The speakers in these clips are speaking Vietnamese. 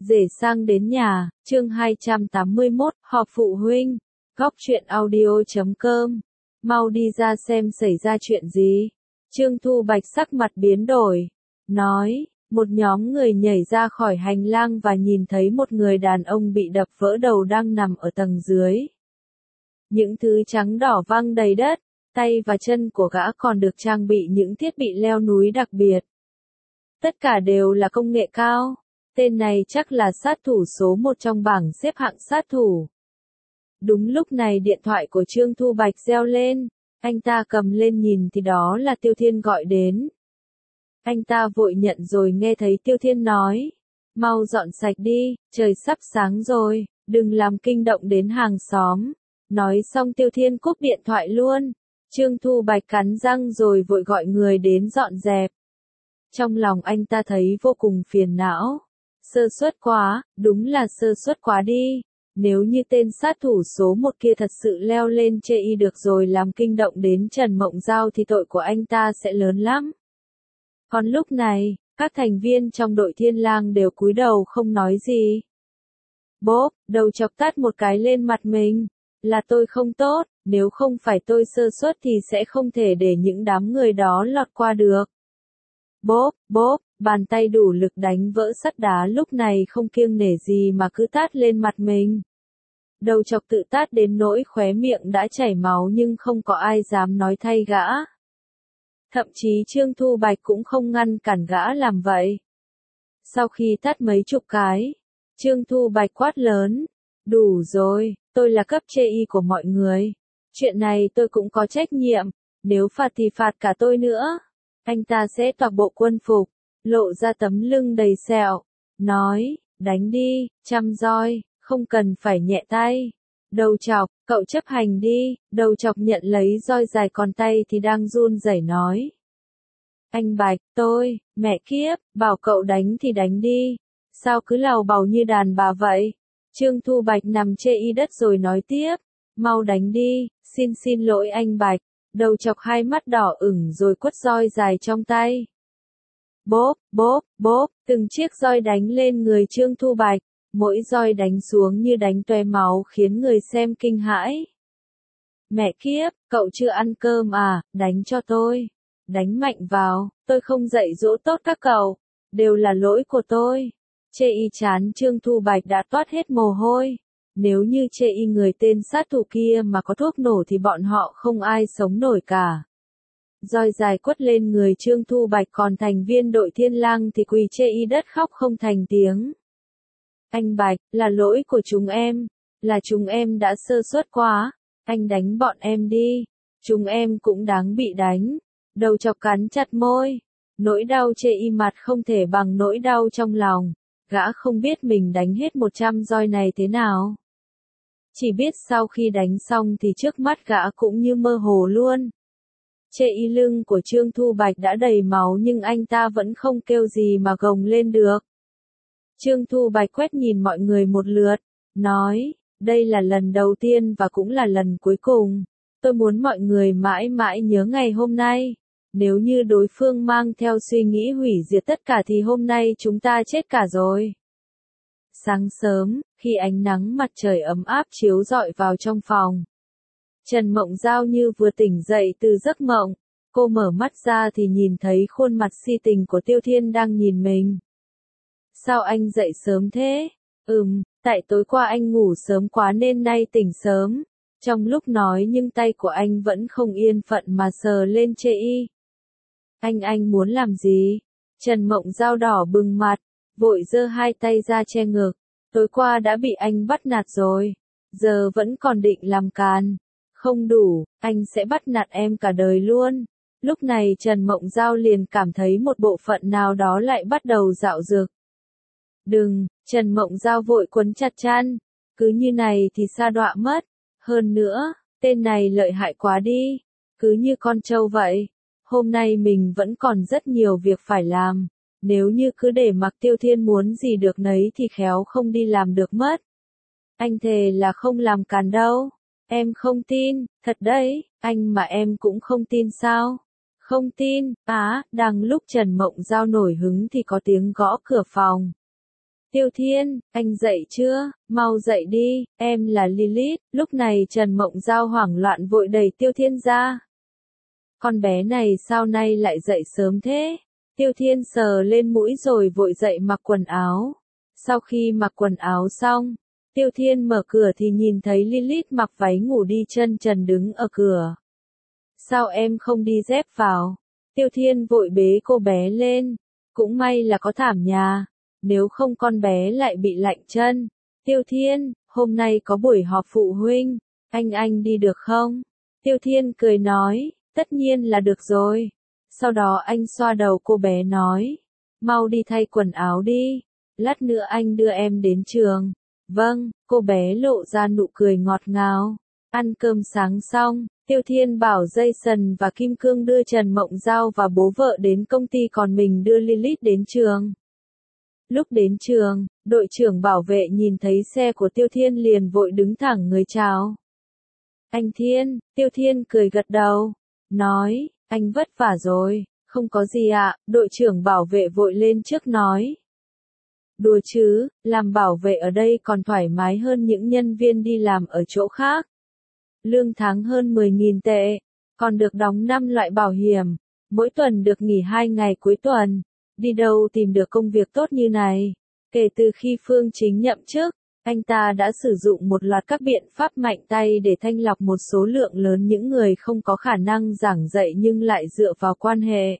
Rể sang đến nhà, chương 281, họp phụ huynh, góc truyện audio.com. Mau đi ra xem xảy ra chuyện gì. Trương Thu Bạch sắc mặt biến đổi, nói, một nhóm người nhảy ra khỏi hành lang và nhìn thấy một người đàn ông bị đập vỡ đầu đang nằm ở tầng dưới. Những thứ trắng đỏ văng đầy đất, tay và chân của gã còn được trang bị những thiết bị leo núi đặc biệt. Tất cả đều là công nghệ cao. Tên này chắc là sát thủ số 1 trong bảng xếp hạng sát thủ. Đúng lúc này điện thoại của Trương Thu Bạch reo lên, anh ta cầm lên nhìn thì đó là Tiêu Thiên gọi đến. Anh ta vội nhận rồi nghe thấy Tiêu Thiên nói, mau dọn sạch đi, trời sắp sáng rồi, đừng làm kinh động đến hàng xóm. Nói xong Tiêu Thiên cúp điện thoại luôn. Trương Thu Bạch cắn răng rồi vội gọi người đến dọn dẹp. Trong lòng anh ta thấy vô cùng phiền não. Sơ suất quá, đúng là sơ suất quá đi. Nếu như tên sát thủ số 1 kia thật sự leo lên chê y được rồi làm kinh động đến Trần Mộng Giao thì tội của anh ta sẽ lớn lắm. Còn lúc này, các thành viên trong đội Thiên Lang đều cúi đầu không nói gì. Bốp, đầu chọc tát một cái lên mặt mình. Là tôi không tốt, nếu không phải tôi sơ suất thì sẽ không thể để những đám người đó lọt qua được. Bốp, bốp, bàn tay đủ lực đánh vỡ sắt đá lúc này không kiêng nể gì mà cứ tát lên mặt mình. Đầu chọc tự tát đến nỗi khóe miệng đã chảy máu nhưng không có ai dám nói thay gã. Thậm chí Trương Thu Bạch cũng không ngăn cản gã làm vậy. Sau khi tát mấy chục cái, Trương Thu Bạch quát lớn, đủ rồi, tôi là cấp chê y của mọi người. Chuyện này tôi cũng có trách nhiệm, nếu phạt thì phạt cả tôi nữa. Anh ta sẽ toạc bộ quân phục, lộ ra tấm lưng đầy sẹo, nói, đánh đi, trăm roi, không cần phải nhẹ tay. Đầu chọc, cậu chấp hành đi. Đầu chọc nhận lấy roi dài còn tay thì đang run rẩy nói. Anh Bạch, mẹ kiếp, bảo cậu đánh thì đánh đi. Sao cứ làu bàu như đàn bà vậy? Trương Thu Bạch nằm chê y đất rồi nói tiếp, mau đánh đi, xin lỗi anh Bạch. Đầu chọc hai mắt đỏ ửng rồi quất roi dài trong tay. Bốp, bốp, bốp, từng chiếc roi đánh lên người Trương Thu Bạch, mỗi roi đánh xuống như đánh toe máu khiến người xem kinh hãi. Mẹ kiếp, cậu chưa ăn cơm à, đánh cho tôi. Đánh mạnh vào, tôi không dạy dỗ tốt các cậu, đều là lỗi của tôi. Chê y chán Trương Thu Bạch đã toát hết mồ hôi. Nếu như chê y người tên sát thủ kia mà có thuốc nổ thì bọn họ không ai sống nổi cả. Roi dài quất lên người Trương Thu Bạch còn thành viên đội Thiên Lang thì quỳ chê y đất khóc không thành tiếng. Anh Bạch, là lỗi của chúng em, là chúng em đã sơ suất quá, anh đánh bọn em đi, chúng em cũng đáng bị đánh. Đầu chọc cắn chặt môi, nỗi đau chê y mặt không thể bằng nỗi đau trong lòng, gã không biết mình đánh hết 100 roi này thế nào. Chỉ biết sau khi đánh xong thì trước mắt gã cũng như mơ hồ luôn. Chê y lưng của Trương Thu Bạch đã đầy máu nhưng anh ta vẫn không kêu gì mà gồng lên được. Trương Thu Bạch quét nhìn mọi người một lượt, nói, đây là lần đầu tiên và cũng là lần cuối cùng. Tôi muốn mọi người mãi mãi nhớ ngày hôm nay. Nếu như đối phương mang theo suy nghĩ hủy diệt tất cả thì hôm nay chúng ta chết cả rồi. Sáng sớm, khi ánh nắng mặt trời ấm áp chiếu rọi vào trong phòng, Trần Mộng Giao như vừa tỉnh dậy từ giấc mộng. Cô mở mắt ra thì nhìn thấy khuôn mặt si tình của Tiêu Thiên đang nhìn mình. Sao anh dậy sớm thế? Tại tối qua anh ngủ sớm quá nên nay tỉnh sớm. Trong lúc nói nhưng tay của anh vẫn không yên phận mà sờ lên chê y. Anh muốn làm gì? Trần Mộng Giao đỏ bừng mặt, vội giơ hai tay ra che ngực. Tối qua đã bị anh bắt nạt rồi, giờ vẫn còn định làm càn. Không đủ, anh sẽ bắt nạt em cả đời luôn. Lúc này Trần Mộng Giao liền cảm thấy một bộ phận nào đó lại bắt đầu dạo dực. Đừng, Trần Mộng Giao vội quấn chặt chăn. Cứ như này thì sa đọa mất. Hơn nữa, tên này lợi hại quá đi. Cứ như con trâu vậy. Hôm nay mình vẫn còn rất nhiều việc phải làm. Nếu như cứ để mặc Tiêu Thiên muốn gì được nấy thì khéo không đi làm được mất. Anh thề là không làm càn đâu. Em không tin, thật đấy, anh mà em cũng không tin sao? Không tin, đang lúc Trần Mộng Giao nổi hứng thì có tiếng gõ cửa phòng. Tiêu Thiên, anh dậy chưa? Mau dậy đi, em là Lilith. Lúc này Trần Mộng Giao hoảng loạn vội đẩy Tiêu Thiên ra. Con bé này sao nay lại dậy sớm thế? Tiêu Thiên sờ lên mũi rồi vội dậy mặc quần áo. Sau khi mặc quần áo xong, Tiêu Thiên mở cửa thì nhìn thấy Lilith mặc váy ngủ đi chân trần đứng ở cửa. Sao em không đi dép vào? Tiêu Thiên vội bế cô bé lên. Cũng may là có thảm nhà. Nếu không con bé lại bị lạnh chân. Tiêu Thiên, hôm nay có buổi họp phụ huynh. Anh đi được không? Tiêu Thiên cười nói, tất nhiên là được rồi. Sau đó anh xoa đầu cô bé nói, mau đi thay quần áo đi. Lát nữa anh đưa em đến trường. Vâng, cô bé lộ ra nụ cười ngọt ngào. Ăn cơm sáng xong, Tiêu Thiên bảo Jason và Kim Cương đưa Trần Mộng Giao và bố vợ đến công ty còn mình đưa Lilith đến trường. Lúc đến trường, đội trưởng bảo vệ nhìn thấy xe của Tiêu Thiên liền vội đứng thẳng người chào. Anh Thiên, Tiêu Thiên cười gật đầu, nói, anh vất vả rồi, không có gì ạ, đội trưởng bảo vệ vội lên trước nói. Đùa chứ, làm bảo vệ ở đây còn thoải mái hơn những nhân viên đi làm ở chỗ khác. Lương tháng hơn 10.000 tệ, còn được đóng 5 loại bảo hiểm, mỗi tuần được nghỉ 2 ngày cuối tuần. Đi đâu tìm được công việc tốt như này? Kể từ khi Phương Chính nhậm chức, anh ta đã sử dụng một loạt các biện pháp mạnh tay để thanh lọc một số lượng lớn những người không có khả năng giảng dạy nhưng lại dựa vào quan hệ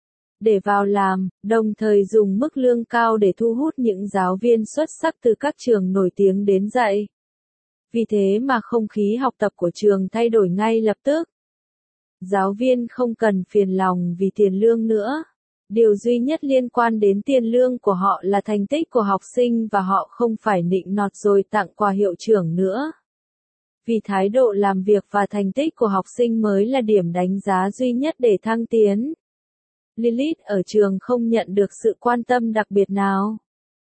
để vào làm, đồng thời dùng mức lương cao để thu hút những giáo viên xuất sắc từ các trường nổi tiếng đến dạy. Vì thế mà không khí học tập của trường thay đổi ngay lập tức. Giáo viên không cần phiền lòng vì tiền lương nữa. Điều duy nhất liên quan đến tiền lương của họ là thành tích của học sinh và họ không phải nịnh nọt rồi tặng quà hiệu trưởng nữa. Vì thái độ làm việc và thành tích của học sinh mới là điểm đánh giá duy nhất để thăng tiến. Lilith ở trường không nhận được sự quan tâm đặc biệt nào.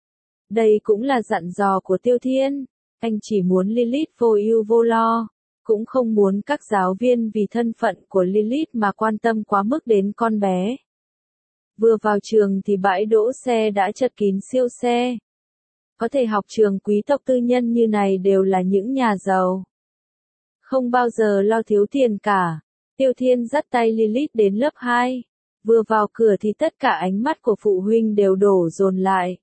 Đây cũng là dặn dò của Tiêu Thiên. Anh chỉ muốn Lilith vô ưu vô lo. Cũng không muốn các giáo viên vì thân phận của Lilith mà quan tâm quá mức đến con bé. Vừa vào trường thì bãi đỗ xe đã chật kín siêu xe. Có thể học trường quý tộc tư nhân như này đều là những nhà giàu. Không bao giờ lo thiếu tiền cả. Tiêu Thiên dắt tay Lilith đến lớp 2. Vừa vào cửa thì tất cả ánh mắt của phụ huynh đều đổ dồn lại.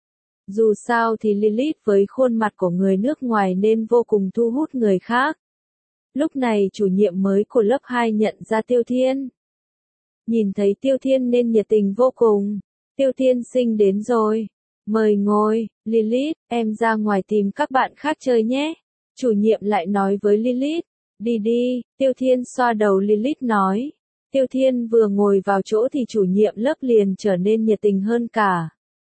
Dù sao thì Lilith với khuôn mặt của người nước ngoài nên vô cùng thu hút người khác. Lúc này chủ nhiệm mới của lớp 2 nhận ra Tiêu Thiên. Nhìn thấy Tiêu Thiên nên nhiệt tình vô cùng. Tiêu Thiên sinh đến rồi. Mời ngồi, Lilith, em ra ngoài tìm các bạn khác chơi nhé. Chủ nhiệm lại nói với Lilith. Đi đi, Tiêu Thiên xoa đầu Lilith nói. Tiêu Thiên vừa ngồi vào chỗ thì chủ nhiệm lớp liền trở nên nhiệt tình hơn cả.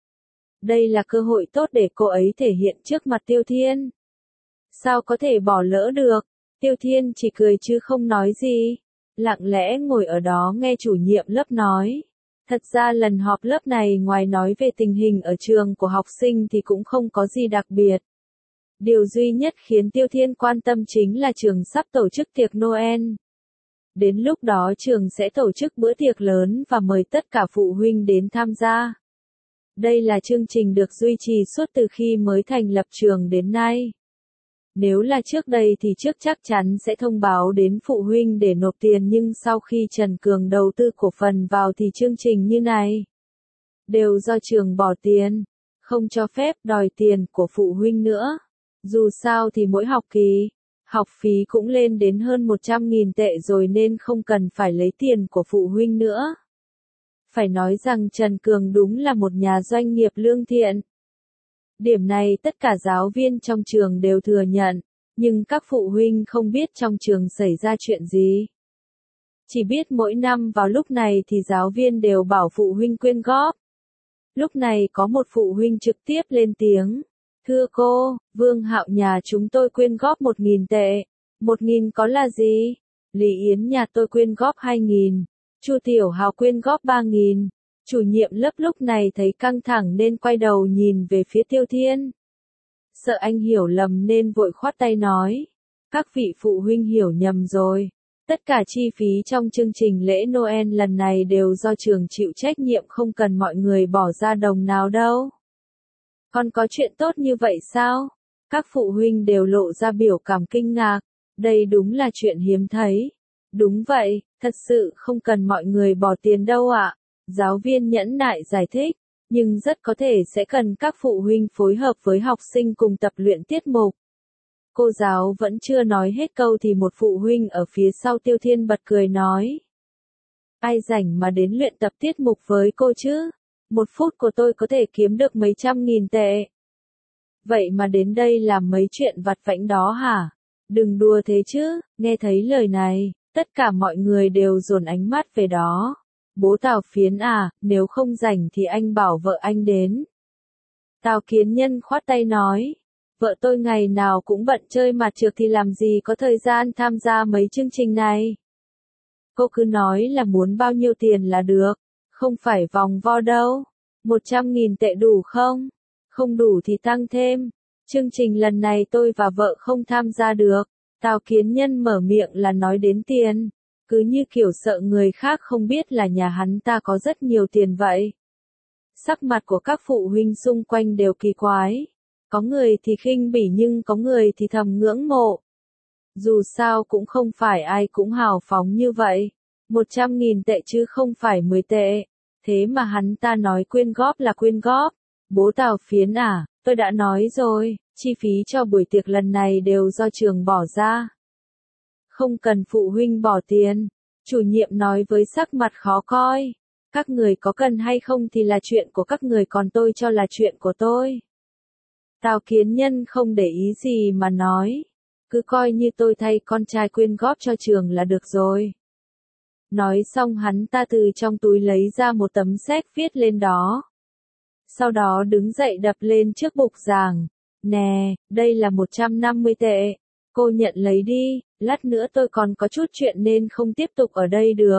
Đây là cơ hội tốt để cô ấy thể hiện trước mặt Tiêu Thiên. Sao có thể bỏ lỡ được? Tiêu Thiên chỉ cười chứ không nói gì. Lặng lẽ ngồi ở đó nghe chủ nhiệm lớp nói. Thật ra lần họp lớp này ngoài nói về tình hình ở trường của học sinh thì cũng không có gì đặc biệt. Điều duy nhất khiến Tiêu Thiên quan tâm chính là trường sắp tổ chức tiệc Noel. Đến lúc đó trường sẽ tổ chức bữa tiệc lớn và mời tất cả phụ huynh đến tham gia. Đây là chương trình được duy trì suốt từ khi mới thành lập trường đến nay. Nếu là trước đây thì trước chắc chắn sẽ thông báo đến phụ huynh để nộp tiền nhưng sau khi Trần Cường đầu tư cổ phần vào thì chương trình như này đều do trường bỏ tiền, không cho phép đòi tiền của phụ huynh nữa. Dù sao thì mỗi học kỳ, học phí cũng lên đến hơn 100.000 tệ rồi nên không cần phải lấy tiền của phụ huynh nữa. Phải nói rằng Trần Cường đúng là một nhà doanh nghiệp lương thiện. Điểm này tất cả giáo viên trong trường đều thừa nhận, nhưng các phụ huynh không biết trong trường xảy ra chuyện gì. Chỉ biết mỗi năm vào lúc này thì giáo viên đều bảo phụ huynh quyên góp. Lúc này có một phụ huynh trực tiếp lên tiếng. Thưa cô, Vương Hạo nhà chúng tôi quyên góp 1.000 tệ. 1.000 có là gì? Lý Yến nhà tôi quyên góp 2.000. Chu Tiểu Hào quyên góp 3.000. Chủ nhiệm lớp lúc này thấy căng thẳng nên quay đầu nhìn về phía Tiêu Thiên. Sợ anh hiểu lầm nên vội khoát tay nói. Các vị phụ huynh hiểu nhầm rồi. Tất cả chi phí trong chương trình lễ Noel lần này đều do trường chịu trách nhiệm không cần mọi người bỏ ra đồng nào đâu. Con có chuyện tốt như vậy sao? Các phụ huynh đều lộ ra biểu cảm kinh ngạc. Đây đúng là chuyện hiếm thấy. Đúng vậy, thật sự không cần mọi người bỏ tiền đâu ạ. Giáo viên nhẫn nại giải thích, nhưng rất có thể sẽ cần các phụ huynh phối hợp với học sinh cùng tập luyện tiết mục. Cô giáo vẫn chưa nói hết câu thì một phụ huynh ở phía sau Tiêu Thiên bật cười nói. Ai rảnh mà đến luyện tập tiết mục với cô chứ? 1 phút của tôi có thể kiếm được mấy trăm nghìn tệ. Vậy mà đến đây làm mấy chuyện vặt vãnh đó hả? Đừng đùa thế chứ, nghe thấy lời này, tất cả mọi người đều dồn ánh mắt về đó. Bố Tào Phiến à, nếu không rảnh thì anh bảo vợ anh đến. Tào Kiến Nhân khoát tay nói, vợ tôi ngày nào cũng bận chơi mặt trược thì làm gì có thời gian tham gia mấy chương trình này. Cô cứ nói là muốn bao nhiêu tiền là được, không phải vòng vo đâu. 100.000 tệ đủ không? Không đủ thì tăng thêm. Chương trình lần này tôi và vợ không tham gia được. Tào Kiến Nhân mở miệng là nói đến tiền. Cứ như kiểu sợ người khác không biết là nhà hắn ta có rất nhiều tiền vậy. Sắc mặt của các phụ huynh xung quanh đều kỳ quái. Có người thì khinh bỉ nhưng có người thì thầm ngưỡng mộ. Dù sao cũng không phải ai cũng hào phóng như vậy. 100.000 tệ chứ không phải 10 tệ. Thế mà hắn ta nói quyên góp là quyên góp. Bố Tào Phiến à, tôi đã nói rồi, chi phí cho buổi tiệc lần này đều do trường bỏ ra. Không cần phụ huynh bỏ tiền. Chủ nhiệm nói với sắc mặt khó coi. Các người có cần hay không thì là chuyện của các người còn tôi cho là chuyện của tôi. Tào Kiến Nhân không để ý gì mà nói. Cứ coi như tôi thay con trai quyên góp cho trường là được rồi. Nói xong hắn ta từ trong túi lấy ra một tấm séc viết lên đó. Sau đó đứng dậy đập lên trước bục giảng. Nè, đây là 150 tệ. Cô nhận lấy đi, lát nữa tôi còn có chút chuyện nên không tiếp tục ở đây được.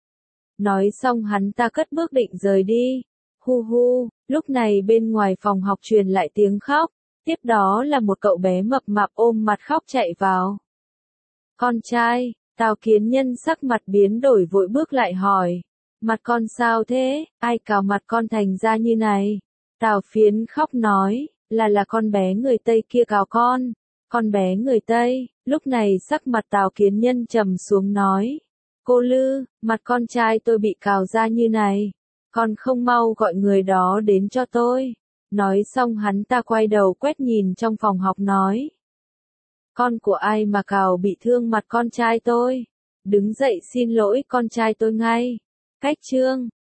Nói xong hắn ta cất bước định rời đi. Hu hu, lúc này bên ngoài phòng học truyền lại tiếng khóc. Tiếp đó là một cậu bé mập mạp ôm mặt khóc chạy vào. Con trai, Tào Kiến Nhân sắc mặt biến đổi vội bước lại hỏi. Mặt con sao thế, ai cào mặt con thành ra như này? Tào Phiến khóc nói, là con bé người Tây kia cào con. Con bé người Tây, lúc này sắc mặt Tào Kiến Nhân trầm xuống nói. Cô Lư, mặt con trai tôi bị cào ra như này. Con không mau gọi người đó đến cho tôi. Nói xong hắn ta quay đầu quét nhìn trong phòng học nói. Con của ai mà cào bị thương mặt con trai tôi? Đứng dậy xin lỗi con trai tôi ngay. Cách chương